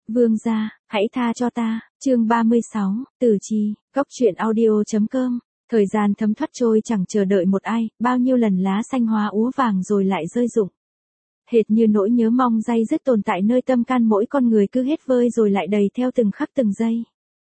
Vương gia, hãy tha cho ta, chương 36, Tử Trì, Cốc truyện audio.com. Thời gian thấm thoát trôi chẳng chờ đợi một ai, bao nhiêu lần lá xanh hóa úa vàng rồi lại rơi rụng. Hệt như nỗi nhớ mong day dứt tồn tại nơi tâm can mỗi con người cứ hết vơi rồi lại đầy theo từng khắc từng giây.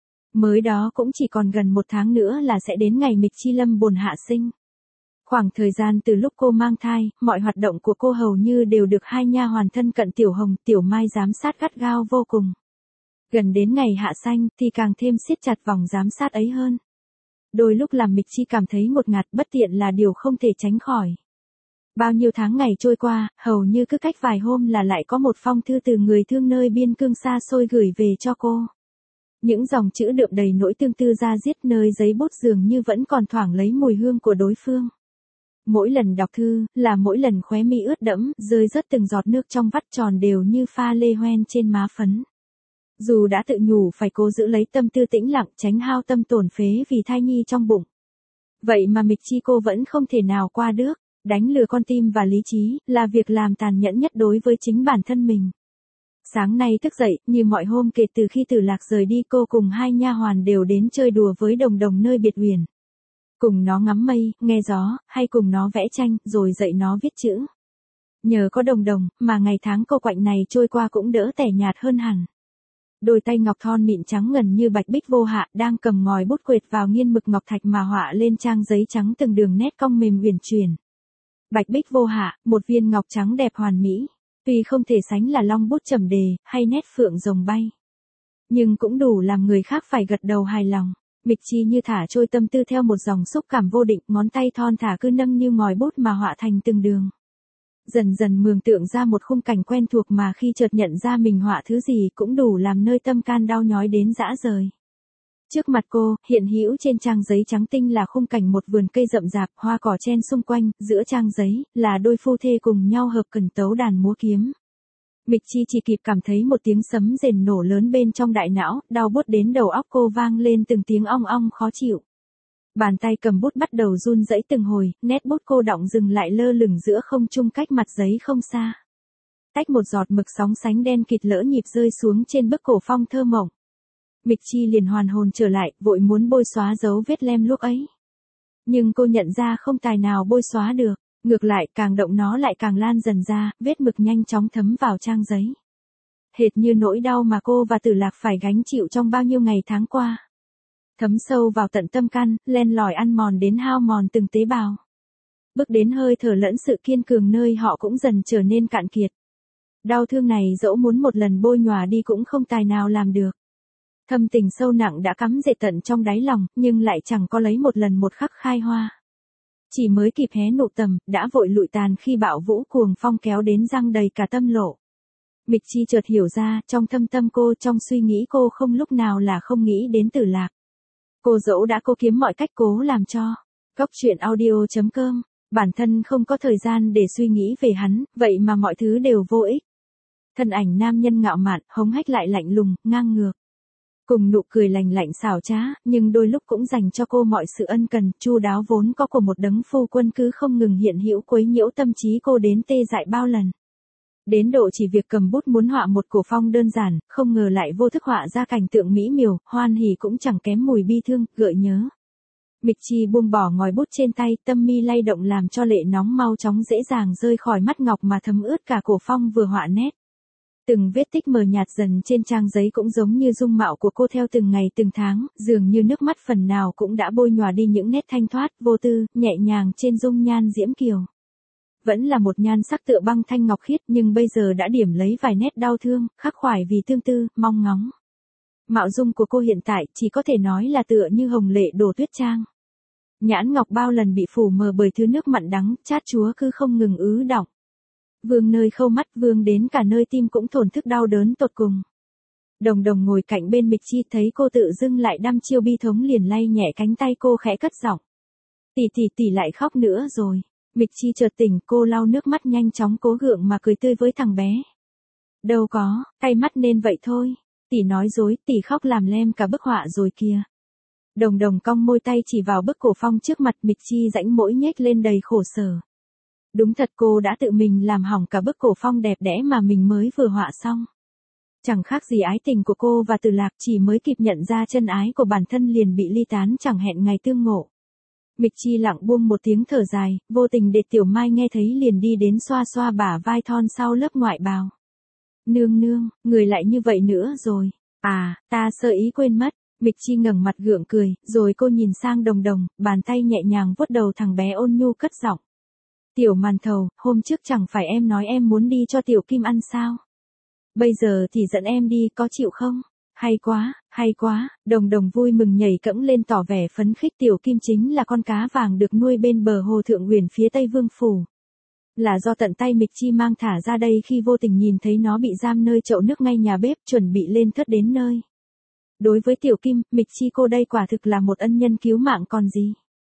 Mới đó cũng chỉ còn gần một tháng nữa là sẽ đến ngày Mịch Chi Lâm bồn hạ sinh. Khoảng thời gian từ lúc cô mang thai, mọi hoạt động của cô hầu như đều được hai nha hoàn thân cận Tiểu Hồng, Tiểu Mai giám sát gắt gao vô cùng. Gần đến ngày hạ sanh thì càng thêm siết chặt vòng giám sát ấy hơn. Đôi lúc làm Mịch Chi cảm thấy ngột ngạt bất tiện là điều không thể tránh khỏi. Bao nhiêu tháng ngày trôi qua, hầu như cứ cách vài hôm là lại có một phong thư từ người thương nơi biên cương xa xôi gửi về cho cô. Những dòng chữ đượm đầy nỗi tương tư da diết, nơi giấy bút dường như vẫn còn thoảng lấy mùi hương của đối phương. Mỗi lần đọc thư, là mỗi lần khóe mi ướt đẫm, rơi rớt từng giọt nước trong vắt tròn đều như pha lê hoen trên má phấn. Dù đã tự nhủ phải cố giữ lấy tâm tư tĩnh lặng, tránh hao tâm tổn phế vì thai nhi trong bụng. Vậy mà Mịch Chi cô vẫn không thể nào qua được. Đánh lừa con tim và lý trí, là việc làm tàn nhẫn nhất đối với chính bản thân mình. Sáng nay thức dậy, như mọi hôm kể từ khi Tử Lạc rời đi, cô cùng hai nha hoàn đều đến chơi đùa với Đồng Đồng nơi biệt huyền. Cùng nó ngắm mây, nghe gió, hay cùng nó vẽ tranh, rồi dạy nó viết chữ. Nhờ có Đồng Đồng, mà ngày tháng cô quạnh này trôi qua cũng đỡ tẻ nhạt hơn hẳn. Đôi tay ngọc thon mịn trắng ngần như bạch bích vô hạ, đang cầm ngòi bút quệt vào nghiên mực ngọc thạch mà họa lên trang giấy trắng từng đường nét cong mềm uyển chuyển. Bạch bích vô hạ, một viên ngọc trắng đẹp hoàn mỹ. Tuy không thể sánh là long bút trầm đề, hay nét phượng rồng bay, nhưng cũng đủ làm người khác phải gật đầu hài lòng. Mịch Chi như thả trôi tâm tư theo một dòng xúc cảm vô định, ngón tay thon thả cứ nâng niu ngòi bút mà họa thành từng đường. Dần dần mường tượng ra một khung cảnh quen thuộc mà khi chợt nhận ra mình họa thứ gì cũng đủ làm nơi tâm can đau nhói đến rã rời. Trước mặt cô, hiện hữu trên trang giấy trắng tinh là khung cảnh một vườn cây rậm rạp, hoa cỏ chen xung quanh, giữa trang giấy, là đôi phu thê cùng nhau hợp cần tấu đàn múa kiếm. Mịch Chi chỉ kịp cảm thấy một tiếng sấm rền nổ lớn bên trong đại não, đau buốt đến đầu óc cô, vang lên từng tiếng ong ong khó chịu. Bàn tay cầm bút bắt đầu run rẩy từng hồi, nét bút cô đọng dừng lại lơ lửng giữa không trung cách mặt giấy không xa. Tách một giọt mực sóng sánh đen kịt lỡ nhịp rơi xuống trên bức cổ phong thơ mộng. Mịch Chi liền hoàn hồn trở lại, vội muốn bôi xóa dấu vết lem luốc ấy. Nhưng cô nhận ra không tài nào bôi xóa được, ngược lại càng động nó lại càng lan dần ra, vết mực nhanh chóng thấm vào trang giấy. Hệt như nỗi đau mà cô và Tử Lạc phải gánh chịu trong bao nhiêu ngày tháng qua. Thấm sâu vào tận tâm can, len lỏi ăn mòn đến hao mòn từng tế bào. Bước đến hơi thở lẫn sự kiên cường nơi họ cũng dần trở nên cạn kiệt. Đau thương này dẫu muốn một lần bôi nhòa đi cũng không tài nào làm được. Thâm tình sâu nặng đã cắm rễ tận trong đáy lòng, nhưng lại chẳng có lấy một lần một khắc khai hoa. Chỉ mới kịp hé nụ tầm, đã vội lụi tàn khi bão vũ cuồng phong kéo đến răng đầy cả tâm lộ. Mịch Chi chợt hiểu ra, trong thâm tâm cô, trong suy nghĩ cô không lúc nào là không nghĩ đến Tử Lạc. Cô dẫu đã cố kiếm mọi cách cố làm cho. Cốc truyện audio.com, bản thân không có thời gian để suy nghĩ về hắn, vậy mà mọi thứ đều vô ích. Thân ảnh nam nhân ngạo mạn, hống hách lại lạnh lùng, ngang ngược. Cùng nụ cười lành lạnh xảo trá, nhưng đôi lúc cũng dành cho cô mọi sự ân cần, chu đáo vốn có của một đấng phu quân cứ không ngừng hiện hữu quấy nhiễu tâm trí cô đến tê dại bao lần. Đến độ chỉ việc cầm bút muốn họa một cổ phong đơn giản, không ngờ lại vô thức họa ra cảnh tượng mỹ miều, hoan hỉ cũng chẳng kém mùi bi thương, gợi nhớ. Mịch Chi buông bỏ ngòi bút trên tay, tâm mi lay động làm cho lệ nóng mau chóng dễ dàng rơi khỏi mắt ngọc mà thấm ướt cả cổ phong vừa họa nét. Từng vết tích mờ nhạt dần trên trang giấy cũng giống như dung mạo của cô theo từng ngày từng tháng, dường như nước mắt phần nào cũng đã bôi nhòa đi những nét thanh thoát, vô tư, nhẹ nhàng trên dung nhan diễm kiều. Vẫn là một nhan sắc tựa băng thanh ngọc khiết, nhưng bây giờ đã điểm lấy vài nét đau thương, khắc khoải vì tương tư, mong ngóng. Mạo dung của cô hiện tại chỉ có thể nói là tựa như hồng lệ đổ tuyết trang. Nhãn ngọc bao lần bị phủ mờ bởi thứ nước mặn đắng, chát chúa cứ không ngừng ứ đọng. Vương nơi khâu mắt, vương đến cả nơi tim cũng thổn thức đau đớn tột cùng. Đồng Đồng ngồi cạnh bên Mịch Chi thấy cô tự dưng lại đăm chiêu bi thống liền lay nhẹ cánh tay cô khẽ cất giọng. Tỷ lại khóc nữa rồi. Mịch Chi chợt tỉnh, cô lau nước mắt nhanh chóng cố gượng mà cười tươi với thằng bé. Đâu có, cay mắt nên vậy thôi. Tỷ nói dối, tỷ khóc làm lem cả bức họa rồi kìa. Đồng Đồng cong môi tay chỉ vào bức cổ phong trước mặt, Mịch Chi rãnh mũi nhếch lên đầy khổ sở. Đúng thật cô đã tự mình làm hỏng cả bức cổ phong đẹp đẽ mà mình mới vừa họa xong. Chẳng khác gì ái tình của cô và Từ Lạc, chỉ mới kịp nhận ra chân ái của bản thân liền bị ly tán chẳng hẹn ngày tương ngộ. Mịch Chi lặng buông một tiếng thở dài, vô tình để Tiểu Mai nghe thấy liền đi đến xoa xoa bả vai thon sau lớp ngoại bào. Nương nương, người lại như vậy nữa rồi. À, ta sơ ý quên mất. Mịch Chi ngẩng mặt gượng cười, rồi cô nhìn sang Đồng Đồng, bàn tay nhẹ nhàng vuốt đầu thằng bé ôn nhu cất giọng. Tiểu màn thầu, hôm trước chẳng phải em nói em muốn đi cho Tiểu Kim ăn sao? Bây giờ thì dẫn em đi, có chịu không? Hay quá, Đồng Đồng vui mừng nhảy cẫng lên tỏ vẻ phấn khích. Tiểu Kim chính là con cá vàng được nuôi bên bờ hồ Thượng Uyển phía Tây Vương Phủ. Là do tận tay Mịch Chi mang thả ra đây khi vô tình nhìn thấy nó bị giam nơi chậu nước ngay nhà bếp chuẩn bị lên thớt đến nơi. Đối với Tiểu Kim, Mịch Chi cô đây quả thực là một ân nhân cứu mạng còn gì.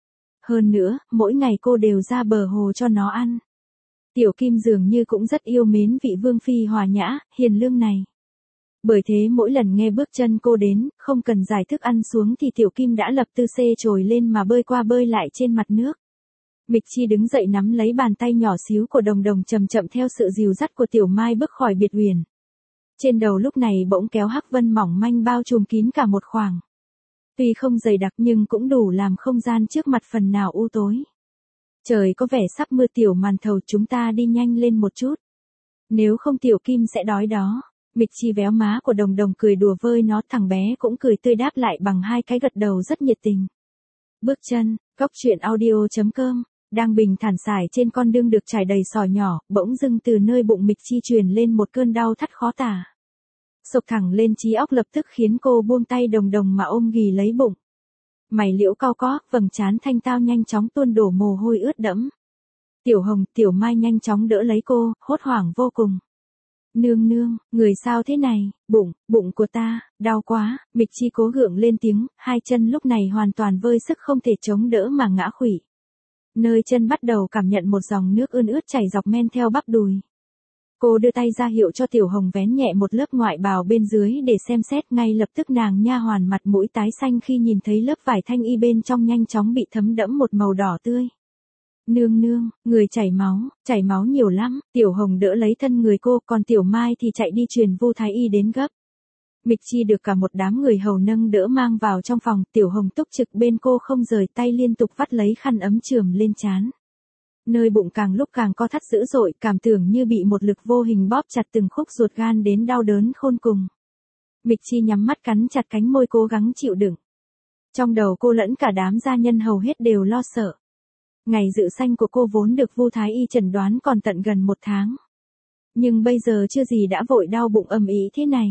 Hơn nữa, mỗi ngày cô đều ra bờ hồ cho nó ăn. Tiểu Kim dường như cũng rất yêu mến vị vương phi hòa nhã, hiền lương này. Bởi thế mỗi lần nghe bước chân cô đến, không cần giải thức ăn xuống thì Tiểu Kim đã lập tư xê trồi lên mà bơi qua bơi lại trên mặt nước. Mịch Chi đứng dậy nắm lấy bàn tay nhỏ xíu của Đồng Đồng chậm chậm theo sự dìu dắt của Tiểu Mai bước khỏi biệt uyển. Trên đầu lúc này bỗng kéo hắc vân mỏng manh bao trùm kín cả một khoảng. Tuy không dày đặc nhưng cũng đủ làm không gian trước mặt phần nào u tối. Trời có vẻ sắp mưa. Tiểu màn thầu, chúng ta đi nhanh lên một chút. Nếu không Tiểu Kim sẽ đói đó. Mịch Chi véo má của Đồng Đồng cười đùa với nó, thằng bé cũng cười tươi đáp lại bằng hai cái gật đầu rất nhiệt tình. Bước chân, goctruyện.audio.com. Đang bình thản sải trên con đường được trải đầy sỏi nhỏ, bỗng dưng từ nơi bụng Mịch Chi truyền lên một cơn đau thắt khó tả. Sộc thẳng lên trí óc lập tức khiến cô buông tay Đồng Đồng mà ôm ghì lấy bụng. Mày liễu cau có, vầng trán thanh tao nhanh chóng tuôn đổ mồ hôi ướt đẫm. Tiểu Hồng, Tiểu Mai nhanh chóng đỡ lấy cô, hốt hoảng vô cùng. Nương nương, người sao thế này? Bụng của ta, đau quá. Mịch Chi cố gượng lên tiếng, hai chân lúc này hoàn toàn vơi sức không thể chống đỡ mà ngã khuỵu. Nơi chân bắt đầu cảm nhận một dòng nước ươn ướt chảy dọc men theo bắp đùi. Cô đưa tay ra hiệu cho Tiểu Hồng vén nhẹ một lớp ngoại bào bên dưới để xem xét, ngay lập tức nàng nha hoàn mặt mũi tái xanh khi nhìn thấy lớp vải thanh y bên trong nhanh chóng bị thấm đẫm một màu đỏ tươi. Nương nương, người chảy máu nhiều lắm. Tiểu Hồng đỡ lấy thân người cô, còn Tiểu Mai thì chạy đi truyền Vu thái y đến gấp. Mịch Chi được cả một đám người hầu nâng đỡ mang vào trong phòng, Tiểu Hồng túc trực bên cô không rời tay, liên tục vắt lấy khăn ấm chườm lên trán. Nơi bụng càng lúc càng co thắt dữ dội, cảm tưởng như bị một lực vô hình bóp chặt từng khúc ruột gan đến đau đớn khôn cùng. Mịch Chi nhắm mắt cắn chặt cánh môi cố gắng chịu đựng. Trong đầu cô lẫn cả đám gia nhân hầu hết đều lo sợ. Ngày dự sanh của cô vốn được Vu thái y chẩn đoán còn tận gần 1 tháng. Nhưng bây giờ chưa gì đã vội đau bụng ầm ĩ thế này.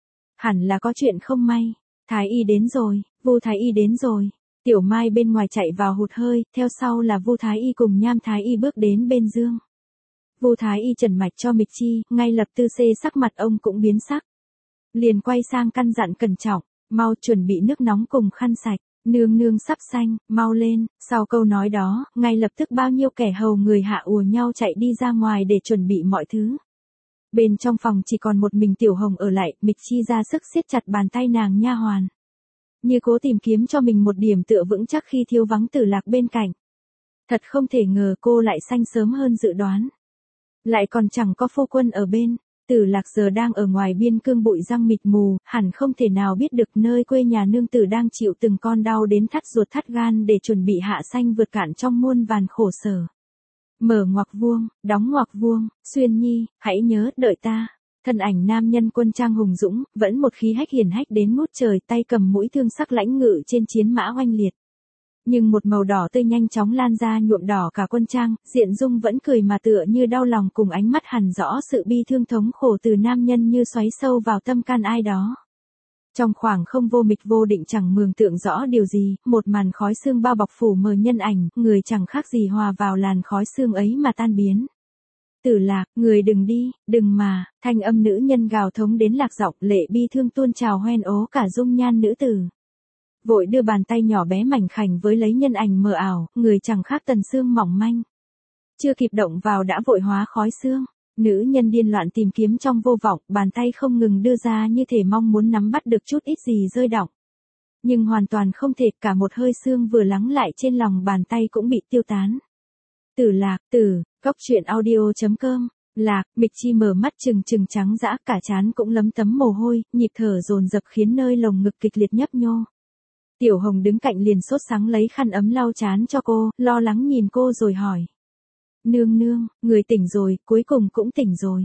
Hẳn là có chuyện không may. Thái y đến rồi, Vu thái y đến rồi. Tiểu Mai bên ngoài chạy vào hụt hơi, theo sau là Vu thái y cùng Nham thái y bước đến bên giường. Vu thái y trần mạch cho Mịch Chi, ngay lập tư xê sắc mặt ông cũng biến sắc. Liền quay sang căn dặn cẩn trọng, mau chuẩn bị nước nóng cùng khăn sạch. Nương nương sắp sanh, mau lên. Sau câu nói đó, ngay lập tức bao nhiêu kẻ hầu người hạ ùa nhau chạy đi ra ngoài để chuẩn bị mọi thứ. Bên trong phòng chỉ còn một mình Tiểu Hồng ở lại, Mịch Chi ra sức siết chặt bàn tay nàng nha hoàn. Như cố tìm kiếm cho mình một điểm tựa vững chắc khi thiếu vắng Tử Lạc bên cạnh. Thật không thể ngờ cô lại sanh sớm hơn dự đoán. Lại còn chẳng có phu quân ở bên. Tử Lạc giờ đang ở ngoài biên cương bụi răng mịt mù, hẳn không thể nào biết được nơi quê nhà nương tử đang chịu từng con đau đến thắt ruột thắt gan để chuẩn bị hạ sanh vượt cạn trong muôn vàn khổ sở. Mở ngoặc vuông, đóng ngoặc vuông, Xuyên Nhi, hãy nhớ đợi ta. Thân ảnh nam nhân quân trang hùng dũng, vẫn một khí hách hiển hách đến ngút trời, tay cầm mũi thương sắc lãnh ngự trên chiến mã oanh liệt. Nhưng một màu đỏ tươi nhanh chóng lan ra nhuộm đỏ cả quân trang, diện dung vẫn cười mà tựa như đau lòng, cùng ánh mắt hằn rõ sự bi thương thống khổ từ nam nhân như xoáy sâu vào tâm can ai đó. Trong khoảng không vô mịch vô định chẳng mường tượng rõ điều gì, một màn khói sương bao bọc phủ mờ nhân ảnh, người chẳng khác gì hòa vào làn khói sương ấy mà tan biến. Tử Lạc, người đừng đi, đừng mà. Thanh âm nữ nhân gào thống đến lạc giọng, lệ bi thương tuôn trào hoen ố cả dung nhan nữ tử. Vội đưa bàn tay nhỏ bé mảnh khảnh với lấy nhân ảnh mờ ảo, người chẳng khác tần xương mỏng manh. Chưa kịp động vào đã vội hóa khói sương. Nữ nhân điên loạn tìm kiếm trong vô vọng, bàn tay không ngừng đưa ra như thể mong muốn nắm bắt được chút ít gì rơi đọng. Nhưng hoàn toàn không thể, cả một hơi sương vừa lắng lại trên lòng bàn tay cũng bị tiêu tán. Tử Lạc, goctruyện.audio.com Lạc, Mịch Chi mở mắt trừng trừng trắng dã, cả trán cũng lấm tấm mồ hôi, nhịp thở dồn dập khiến nơi lồng ngực kịch liệt nhấp nhô. Tiểu Hồng đứng cạnh liền sốt sắng lấy khăn ấm lau trán cho cô, lo lắng nhìn cô rồi hỏi. Nương nương, người tỉnh rồi, cuối cùng cũng tỉnh rồi.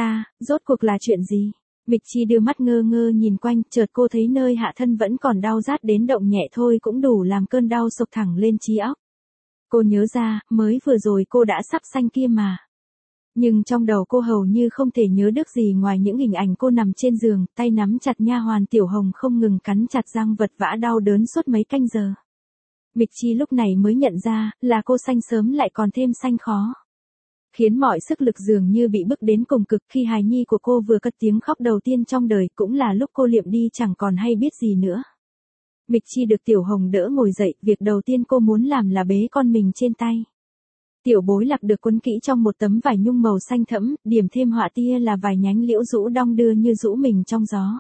Rốt cuộc là chuyện gì? Mịch Chi đưa mắt ngơ ngơ nhìn quanh, chợt cô thấy nơi hạ thân vẫn còn đau rát đến động nhẹ thôi cũng đủ làm cơn đau sộc thẳng lên trí óc. Cô nhớ ra, mới vừa rồi cô đã sắp sanh kia mà. Nhưng trong đầu cô hầu như không thể nhớ được gì ngoài những hình ảnh cô nằm trên giường, tay nắm chặt nha hoàn Tiểu Hồng không ngừng cắn chặt răng vật vã đau đớn suốt mấy canh giờ. Mịch Chi lúc này mới nhận ra, là cô sanh sớm lại còn thêm sanh khó. Khiến mọi sức lực dường như bị bức đến cùng cực khi hài nhi của cô vừa cất tiếng khóc đầu tiên trong đời cũng là lúc cô liệm đi chẳng còn hay biết gì nữa. Mịch Chi được Tiểu Hồng đỡ ngồi dậy, việc đầu tiên cô muốn làm là bế con mình trên tay. Tiểu Bối Lạc được quấn kỹ trong một tấm vải nhung màu xanh thẫm, điểm thêm họa tia là vài nhánh liễu rũ đong đưa như rũ mình trong gió.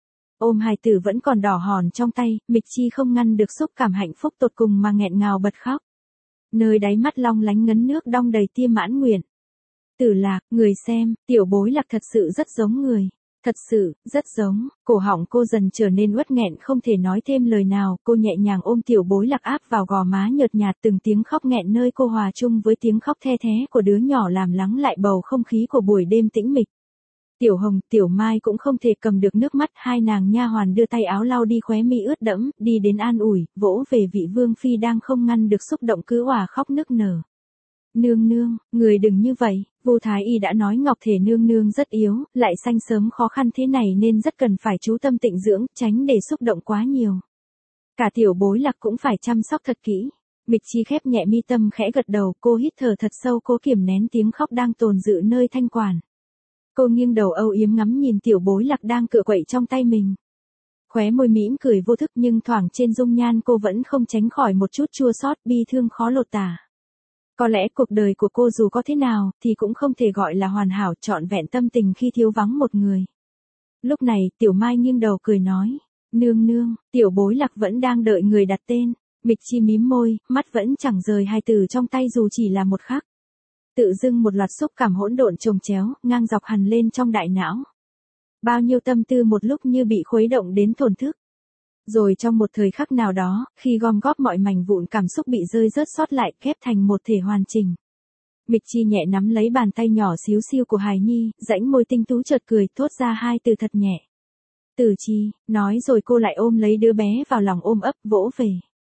Ôm hài tử vẫn còn đỏ hòn trong tay, Mịch Chi không ngăn được xúc cảm hạnh phúc tột cùng mà nghẹn ngào bật khóc. Nơi đáy mắt long lánh ngấn nước đong đầy tia mãn nguyện. Tử Lạc, người xem, Tiểu Bối Lạc thật sự rất giống người. Thật sự, rất giống. Cổ họng cô dần trở nên uất nghẹn không thể nói thêm lời nào. Cô nhẹ nhàng ôm Tiểu Bối Lạc áp vào gò má nhợt nhạt, từng tiếng khóc nghẹn nơi cô hòa chung với tiếng khóc the thé của đứa nhỏ làm lắng lại bầu không khí của buổi đêm tĩnh mịch. Tiểu Hồng, Tiểu Mai cũng không thể cầm được nước mắt, hai nàng nha hoàn đưa tay áo lau đi khóe mi ướt đẫm, đi đến an ủi, vỗ về vị vương phi đang không ngăn được xúc động cứ òa khóc nức nở. Nương nương, người đừng như vậy, Vu Thái Y đã nói Ngọc Thể nương nương rất yếu, lại sanh sớm khó khăn thế này nên rất cần phải chú tâm tịnh dưỡng, tránh để xúc động quá nhiều. Cả Tiểu Bối Lạc cũng phải chăm sóc thật kỹ. Mịch Chi khép nhẹ mi tâm khẽ gật đầu, cô hít thở thật sâu, cố kiềm nén tiếng khóc đang tồn dự nơi thanh quản. Cô nghiêng đầu âu yếm ngắm nhìn Tiểu Bối Lạc đang cựa quậy trong tay mình. Khóe môi mỉm cười vô thức nhưng thoảng trên dung nhan cô vẫn không tránh khỏi một chút chua xót bi thương khó lột tả. Có lẽ cuộc đời của cô dù có thế nào thì cũng không thể gọi là hoàn hảo trọn vẹn tâm tình khi thiếu vắng một người. Lúc này Tiểu Mai nghiêng đầu cười nói. Nương nương, Tiểu Bối Lạc vẫn đang đợi người đặt tên. Mịch Chi mím môi, mắt vẫn chẳng rời hai từ trong tay dù chỉ là một khắc. Tự dưng một loạt xúc cảm hỗn độn chồng chéo, ngang dọc hằn lên trong đại não. Bao nhiêu tâm tư một lúc như bị khuấy động đến thổn thức. Rồi trong một thời khắc nào đó, khi gom góp mọi mảnh vụn cảm xúc bị rơi rớt sót lại, ghép thành một thể hoàn chỉnh. Mịch Chi nhẹ nắm lấy bàn tay nhỏ xíu xiu của hài nhi, rãnh môi tinh tú chợt cười, thốt ra hai từ thật nhẹ. Tử Chi, nói rồi cô lại ôm lấy đứa bé vào lòng ôm ấp, vỗ về.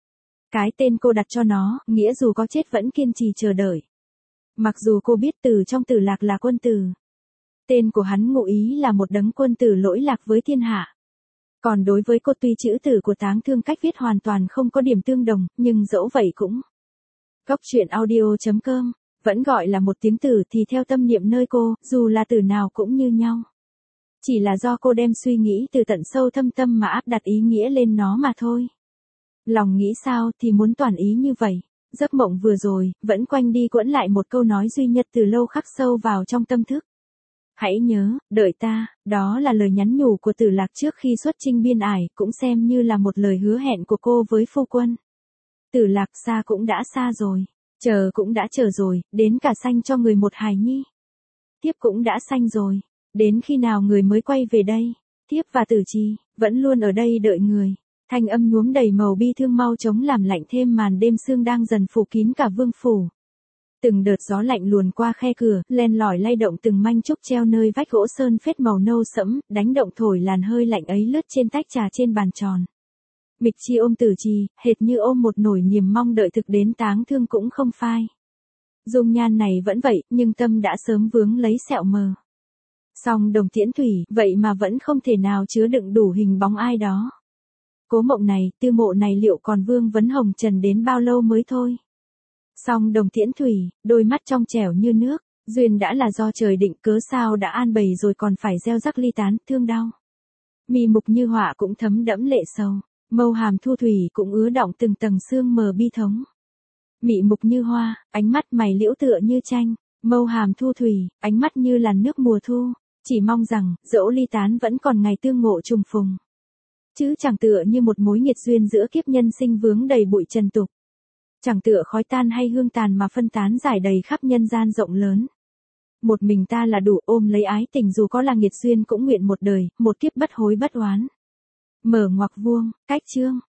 Cái tên cô đặt cho nó, nghĩa dù có chết vẫn kiên trì chờ đợi. Mặc dù cô biết Tử trong Tử Lạc là quân tử. Tên của hắn ngụ ý là một đấng quân tử lỗi lạc với thiên hạ. Còn đối với cô tuy chữ tử của Táng Thương cách viết hoàn toàn không có điểm tương đồng, nhưng dẫu vậy cũng. Góc truyện audio.com, vẫn gọi là một tiếng tử thì theo tâm niệm nơi cô, dù là từ nào cũng như nhau. Chỉ là do cô đem suy nghĩ từ tận sâu thâm tâm mà áp đặt ý nghĩa lên nó mà thôi. Lòng nghĩ sao thì muốn toàn ý như vậy. Giấc mộng vừa rồi, vẫn quanh đi quẩn lại một câu nói duy nhất từ lâu khắc sâu vào trong tâm thức. Hãy nhớ, đợi ta, đó là lời nhắn nhủ của Tử Lạc trước khi xuất chinh biên ải, cũng xem như là một lời hứa hẹn của cô với phu quân. Tử Lạc xa cũng đã xa rồi, chờ cũng đã chờ rồi, đến cả sanh cho người một hài nhi. Tiếp cũng đã sanh rồi, đến khi nào người mới quay về đây? Tiếp và Tử Chi, vẫn luôn ở đây đợi người. Thanh âm nhuốm đầy màu bi thương mau chóng làm lạnh thêm màn đêm sương đang dần phủ kín cả vương phủ. Từng đợt gió lạnh luồn qua khe cửa, len lỏi lay động từng manh trúc treo nơi vách gỗ sơn phết màu nâu sẫm, đánh động thổi làn hơi lạnh ấy lướt trên tách trà trên bàn tròn. Mịch Chi ôm Tử Chi, hệt như ôm một nỗi niềm mong đợi thực đến táng thương cũng không phai. Dung nhan này vẫn vậy, nhưng tâm đã sớm vướng lấy sẹo mờ. Song Đồng Tiễn Thủy, vậy mà vẫn không thể nào chứa đựng đủ hình bóng ai đó. Cố mộng này, tư mộ này liệu còn vương vấn hồng trần đến bao lâu mới thôi? Song Đồng Tiễn Thủy, đôi mắt trong trẻo như nước, duyên đã là do trời định cớ sao đã an bày rồi còn phải gieo rắc ly tán, thương đau. Mi mục như họa cũng thấm đẫm lệ sầu, mâu hàm thu thủy cũng ứa đọng từng tầng sương mờ bi thống. Mị mục như hoa, ánh mắt mày liễu tựa như tranh, mâu hàm thu thủy, ánh mắt như làn nước mùa thu, chỉ mong rằng, dẫu ly tán vẫn còn ngày tương ngộ trùng phùng. Chứ chẳng tựa như một mối nghiệt duyên giữa kiếp nhân sinh vướng đầy bụi trần tục. Chẳng tựa khói tan hay hương tàn mà phân tán rải đầy khắp nhân gian rộng lớn. Một mình ta là đủ, ôm lấy ái tình dù có là nghiệt duyên cũng nguyện một đời, một kiếp bất hối bất oán. Mở ngoặc vuông, cách chương.